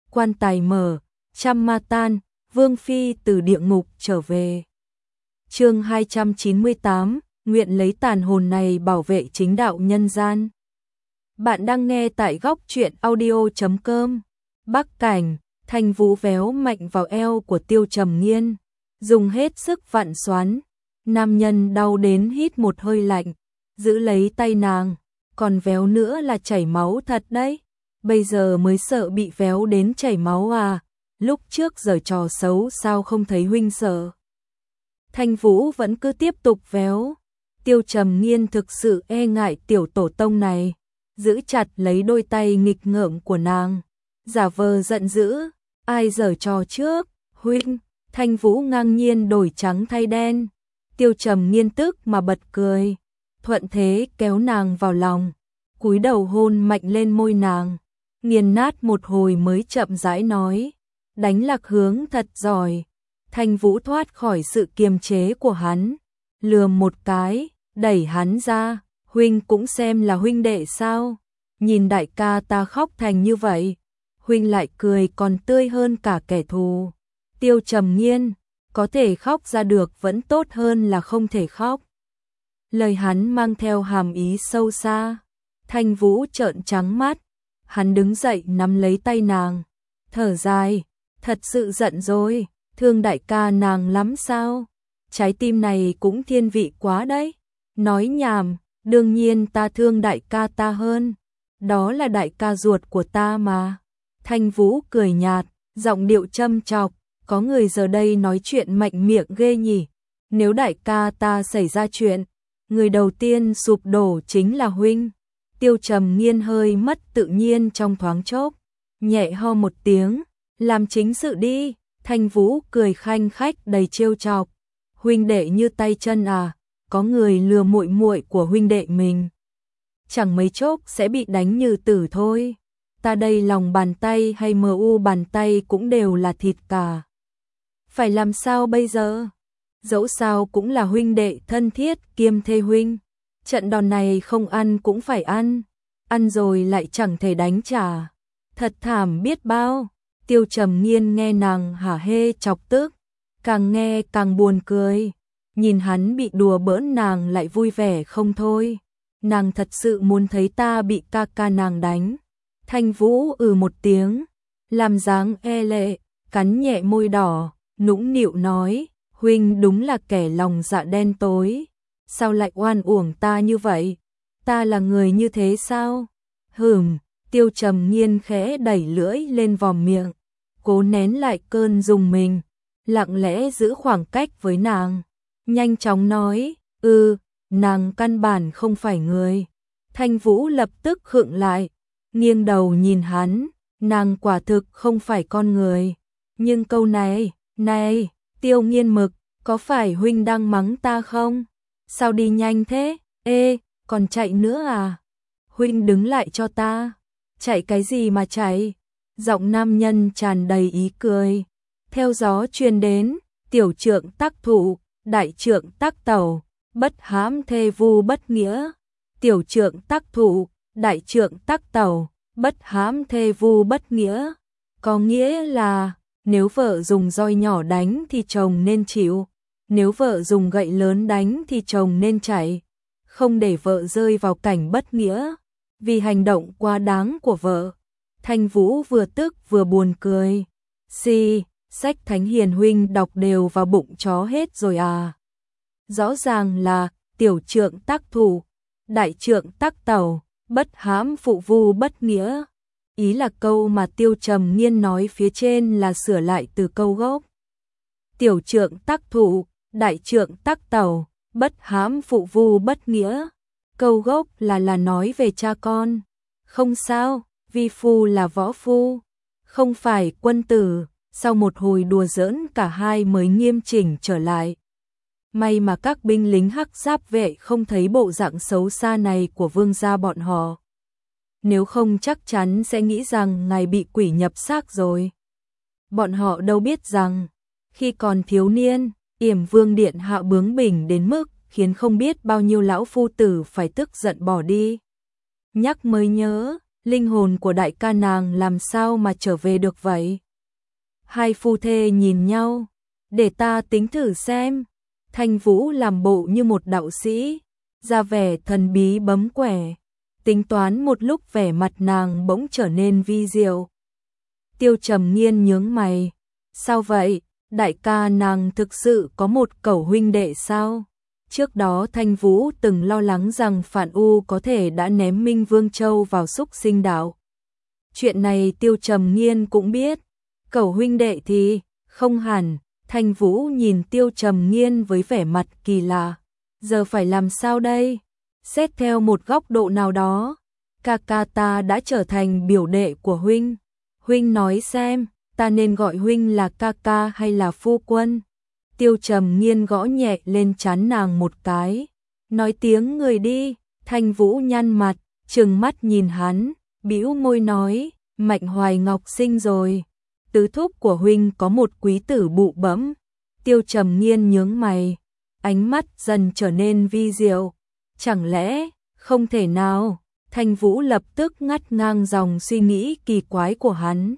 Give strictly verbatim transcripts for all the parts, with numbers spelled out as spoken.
quan tài mở, trăm ma tan, Vương Phi từ địa ngục trở về. Chương hai trăm chín mươi tám, nguyện lấy tàn hồn này bảo vệ chính đạo nhân gian. Bạn đang nghe tại góc truyện audio chấm com. Bắc cảnh, Thanh Vũ véo mạnh vào eo của Tiêu Trầm Nghiên, dùng hết sức vặn xoắn. Nam nhân đau đến hít một hơi lạnh, giữ lấy tay nàng, còn véo nữa là chảy máu thật đấy. Bây giờ mới sợ bị véo đến chảy máu à, lúc trước giờ trò xấu sao không thấy huynh sợ. Thanh Vũ vẫn cứ tiếp tục véo. Tiêu Trầm Nghiên thực sự e ngại tiểu tổ tông này, giữ chặt lấy đôi tay nghịch ngợm của nàng, giả vờ giận dữ, ai giở trò trước, huynh. Thanh Vũ ngang nhiên đổi trắng thay đen. Tiêu Trầm Nghiên tức mà bật cười, thuận thế kéo nàng vào lòng, cúi đầu hôn mạnh lên môi nàng, nghiền nát một hồi mới chậm rãi nói, đánh lạc hướng thật giỏi. Thanh Vũ thoát khỏi sự kiềm chế của hắn, lườm một cái, đẩy hắn ra, huynh cũng xem là huynh đệ sao, nhìn đại ca ta khóc thành như vậy, huynh lại cười còn tươi hơn cả kẻ thù. Tiêu Trầm Nghiên, có thể khóc ra được vẫn tốt hơn là không thể khóc. Lời hắn mang theo hàm ý sâu xa. Thanh Vũ trợn trắng mắt, hắn đứng dậy nắm lấy tay nàng, thở dài, thật sự giận rồi, thương đại ca nàng lắm sao? Trái tim này cũng thiên vị quá đấy. Nói nhảm, đương nhiên ta thương đại ca ta hơn, đó là đại ca ruột của ta mà. Thanh Vũ cười nhạt, giọng điệu châm chọc, có người giờ đây nói chuyện mạnh miệng ghê nhỉ. Nếu đại ca ta xảy ra chuyện, người đầu tiên sụp đổ chính là huynh. Tiêu Trầm Nghiên hơi mất tự nhiên trong thoáng chốc, nhẹ ho một tiếng, làm chính sự đi. Thanh Vũ cười khanh khách đầy trêu chọc, huynh đệ như tay chân à, có người lừa muội muội của huynh đệ mình, chẳng mấy chốc sẽ bị đánh như tử thôi. Ta đây lòng bàn tay hay mờ u bàn tay cũng đều là thịt cả. Phải làm sao bây giờ? Dẫu sao cũng là huynh đệ thân thiết kiêm thê huynh. Trận đòn này không ăn cũng phải ăn. Ăn rồi lại chẳng thể đánh trả. Thật thảm biết bao. Tiêu Trầm Nghiên nghe nàng hả hê chọc tức, càng nghe càng buồn cười. Nhìn hắn bị đùa bỡn nàng lại vui vẻ không thôi. Nàng thật sự muốn thấy ta bị ca ca nàng đánh. Thanh Vũ ừ một tiếng, làm dáng e lệ, cắn nhẹ môi đỏ, nũng nịu nói, huynh đúng là kẻ lòng dạ đen tối, sao lại oan uổng ta như vậy? Ta là người như thế sao? Hửm, Tiêu Trầm Nghiên khẽ đẩy lưỡi lên vòm miệng, cố nén lại cơn rùng mình, lặng lẽ giữ khoảng cách với nàng, nhanh chóng nói, ừ, nàng căn bản không phải người. Thanh Vũ lập tức khựng lại, nghiêng đầu nhìn hắn, nàng quả thực không phải con người. Nhưng câu này, này, Tiêu Nghiên Mực, có phải huynh đang mắng ta không? Sao đi nhanh thế? Ê, còn chạy nữa à? Huynh đứng lại cho ta. Chạy cái gì mà chạy? Giọng nam nhân tràn đầy ý cười. Theo gió truyền đến, tiểu trượng tắc thụ, đại trượng tắc tẩu, bất hãm thê vu bất nghĩa. Tiểu trượng tắc thụ, đại trượng tắc tẩu, bất hãm thê vu bất nghĩa. Có nghĩa là, nếu vợ dùng roi nhỏ đánh thì chồng nên chịu, nếu vợ dùng gậy lớn đánh thì chồng nên chạy, không để vợ rơi vào cảnh bất nghĩa vì hành động quá đáng của vợ. Thanh Vũ vừa tức vừa buồn cười. Si, sách Thánh Hiền huynh đọc đều vào bụng chó hết rồi à? Rõ ràng là tiểu trượng tắc thủ, đại trượng tắc tẩu, bất hãm phụ vu bất nghĩa. Ý là câu mà Tiêu Trầm Nghiên nói phía trên là sửa lại từ câu gốc. Tiểu trượng tắc thủ, đại trượng tắc tẩu, bất hãm phụ vu bất nghĩa. Câu gốc là là nói về cha con. Không sao, vi phu là võ phu, không phải quân tử. Sau một hồi đùa giỡn cả hai mới nghiêm chỉnh trở lại. May mà các binh lính hắc giáp vệ không thấy bộ dạng xấu xa này của vương gia bọn họ. Nếu không chắc chắn sẽ nghĩ rằng ngài bị quỷ nhập xác rồi. Bọn họ đâu biết rằng, khi còn thiếu niên, Yểm Vương điện hạ bướng bỉnh đến mức khiến không biết bao nhiêu lão phu tử phải tức giận bỏ đi. Nhắc mới nhớ, linh hồn của đại ca nàng làm sao mà trở về được vậy? Hai phu thê nhìn nhau, để ta tính thử xem. Thanh Vũ làm bộ như một đạo sĩ, ra vẻ thần bí bấm quẻ, tính toán một lúc vẻ mặt nàng bỗng trở nên vi diệu. Tiêu Trầm Nghiên nhướng mày, sao vậy, đại ca nàng thực sự có một cẩu huynh đệ sao? Trước đó Thanh Vũ từng lo lắng rằng Phản U có thể đã ném Minh Vương Châu vào Súc Sinh Đạo. Chuyện này Tiêu Trầm Nghiên cũng biết, cẩu huynh đệ thì không hẳn. Thanh Vũ nhìn Tiêu Trầm Nghiên với vẻ mặt kỳ lạ, giờ phải làm sao đây? Xét theo một góc độ nào đó, ca ca ta đã trở thành biểu đệ của huynh. Huynh nói xem, ta nên gọi huynh là ca ca hay là phu quân? Tiêu Trầm Nghiên gõ nhẹ lên trán nàng một cái, nói tiếng người đi. Thanh Vũ nhăn mặt, trừng mắt nhìn hắn, bĩu môi nói, Mạnh Hoài Ngọc sinh rồi. Tứ thúc của huynh có một quý tử bụ bẫm. Tiêu Trầm Nghiên nhướng mày, ánh mắt dần trở nên vi diệu. Chẳng lẽ, không thể nào? Thanh Vũ lập tức ngắt ngang dòng suy nghĩ kỳ quái của hắn.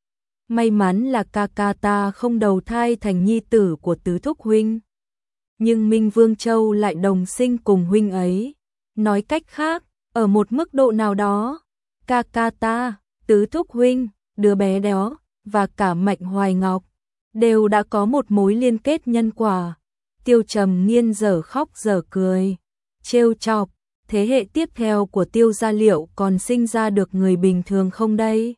May mắn là ca ca ta không đầu thai thành nhi tử của tứ thúc huynh. Nhưng Minh Vương Châu lại đồng sinh cùng huynh ấy. Nói cách khác, ở một mức độ nào đó, ca ca ta, tứ thúc huynh, đứa bé đó và cả Mạnh Hoài Ngọc đều đã có một mối liên kết nhân quả. Tiêu Trầm Nghiên dở khóc dở cười, trêu chọc, thế hệ tiếp theo của Tiêu gia liệu còn sinh ra được người bình thường không đây?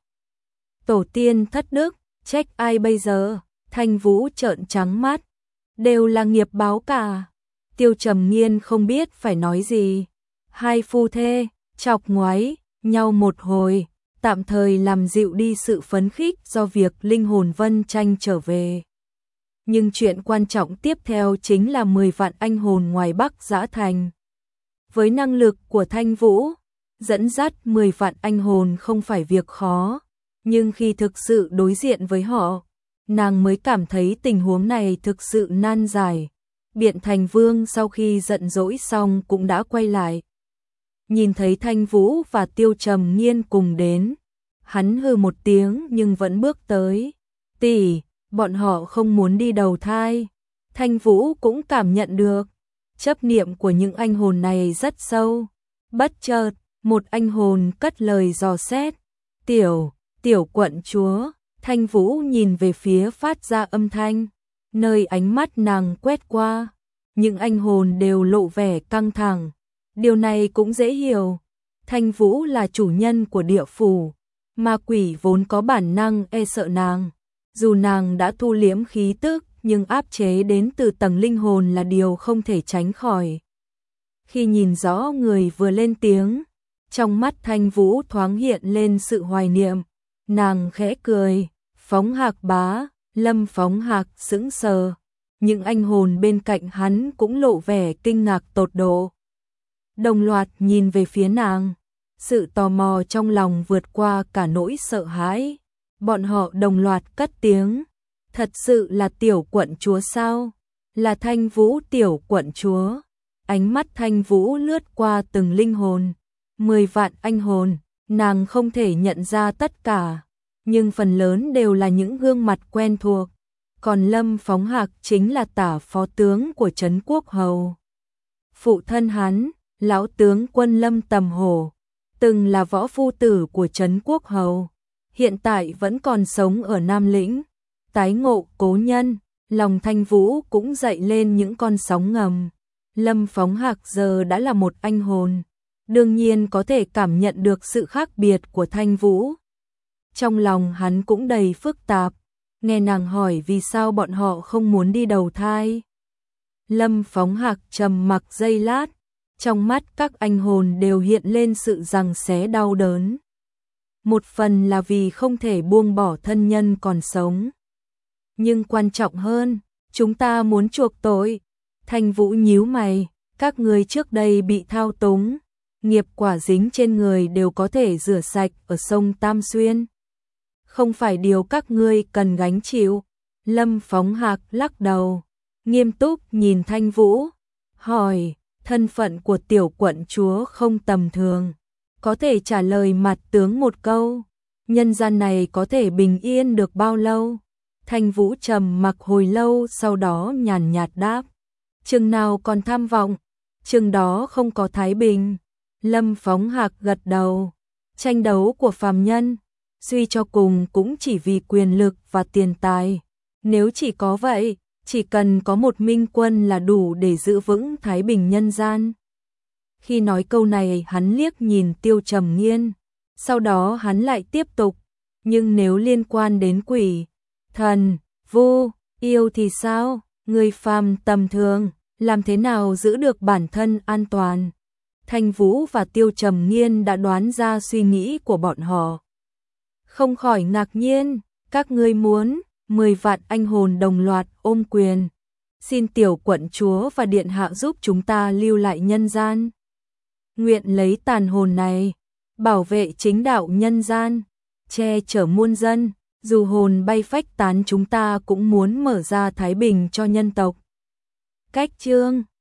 Tổ tiên thất đức, trách ai bây giờ? Thanh Vũ trợn trắng mắt, đều là nghiệp báo cả. Tiêu Trầm Nghiên không biết phải nói gì. Hai phu thê chọc ngoáy nhau một hồi, tạm thời làm dịu đi sự phấn khích do việc linh hồn Vân Tranh trở về. Nhưng chuyện quan trọng tiếp theo chính là mười vạn anh hồn ngoài Bắc Giã Thành. Với năng lực của Thanh Vũ, dẫn dắt mười vạn anh hồn không phải việc khó, nhưng khi thực sự đối diện với họ, nàng mới cảm thấy tình huống này thực sự nan giải. Biện Thành Vương sau khi giận dỗi xong cũng đã quay lại. Nhìn thấy Thanh Vũ và Tiêu Trầm Nghiên cùng đến, hắn hừ một tiếng nhưng vẫn bước tới. Tỷ, bọn họ không muốn đi đầu thai. Thanh Vũ cũng cảm nhận được, chấp niệm của những anh hồn này rất sâu. Bất chợt, một anh hồn cất lời dò xét. Tiểu, tiểu quận chúa. Thanh Vũ nhìn về phía phát ra âm thanh, nơi ánh mắt nàng quét qua. Những anh hồn đều lộ vẻ căng thẳng. Điều này cũng dễ hiểu. Thanh Vũ là chủ nhân của địa phủ. Ma quỷ vốn có bản năng e sợ nàng. Dù nàng đã thu liễm khí tức, nhưng áp chế đến từ tầng linh hồn là điều không thể tránh khỏi. Khi nhìn rõ người vừa lên tiếng, trong mắt Thanh Vũ thoáng hiện lên sự hoài niệm. Nàng khẽ cười, Phóng Hạc bá, Lâm Phóng Hạc sững sờ. Những anh hồn bên cạnh hắn cũng lộ vẻ kinh ngạc tột độ. Đồng loạt nhìn về phía nàng, sự tò mò trong lòng vượt qua cả nỗi sợ hãi. Bọn họ đồng loạt cất tiếng, thật sự là tiểu quận chúa sao? Là Thanh Vũ tiểu quận chúa. Ánh mắt Thanh Vũ lướt qua từng linh hồn, mười vạn anh hồn, nàng không thể nhận ra tất cả, nhưng phần lớn đều là những gương mặt quen thuộc. Còn Lâm Phóng Hạc chính là tả phó tướng của Trấn Quốc Hầu. Phụ thân hắn, lão tướng quân Lâm Tầm Hổ, từng là võ phu tử của Trấn Quốc Hầu, hiện tại vẫn còn sống ở Nam Lĩnh. Tái ngộ cố nhân, lòng Thanh Vũ cũng dậy lên những con sóng ngầm. Lâm Phóng Hạc giờ đã là một anh hồn, đương nhiên có thể cảm nhận được sự khác biệt của Thanh Vũ. Trong lòng hắn cũng đầy phức tạp, nghe nàng hỏi vì sao bọn họ không muốn đi đầu thai. Lâm Phóng Hạc trầm mặc giây lát, trong mắt các anh hồn đều hiện lên sự giằng xé đau đớn. Một phần là vì không thể buông bỏ thân nhân còn sống. Nhưng quan trọng hơn, chúng ta muốn chuộc tội. Thanh Vũ nhíu mày, các người trước đây bị thao túng, nghiệp quả dính trên người đều có thể rửa sạch ở sông Tam Xuyên. Không phải điều các ngươi cần gánh chịu. Lâm Phóng Hạc lắc đầu, nghiêm túc nhìn Thanh Vũ, hỏi, thân phận của tiểu quận chúa không tầm thường. có thể trả lời mặt tướng một câu, nhân gian này có thể bình yên được bao lâu? Thanh Vũ trầm mặc hồi lâu, sau đó nhàn nhạt đáp, chừng nào còn tham vọng, chừng đó không có thái bình. Lâm Phóng Hạc gật đầu, tranh đấu của phàm nhân, suy cho cùng cũng chỉ vì quyền lực và tiền tài. Nếu chỉ có vậy, chỉ cần có một minh quân là đủ để giữ vững thái bình nhân gian. Khi nói câu này, hắn liếc nhìn Tiêu Trầm Nghiên, sau đó hắn lại tiếp tục, nhưng nếu liên quan đến quỷ, thần, vu, yêu thì sao? Người phàm tầm thường, làm thế nào giữ được bản thân an toàn? Thanh Vũ và Tiêu Trầm Nghiên đã đoán ra suy nghĩ của bọn họ. Không khỏi ngạc nhiên, các ngươi muốn mười vạn anh hồn đồng loạt ôm quyền, xin tiểu quận chúa và điện hạ giúp chúng ta lưu lại nhân gian. Nguyện lấy tàn hồn này, bảo vệ chính đạo nhân gian, che chở muôn dân, dù hồn bay phách tán chúng ta cũng muốn mở ra thái bình cho nhân tộc. Cách chương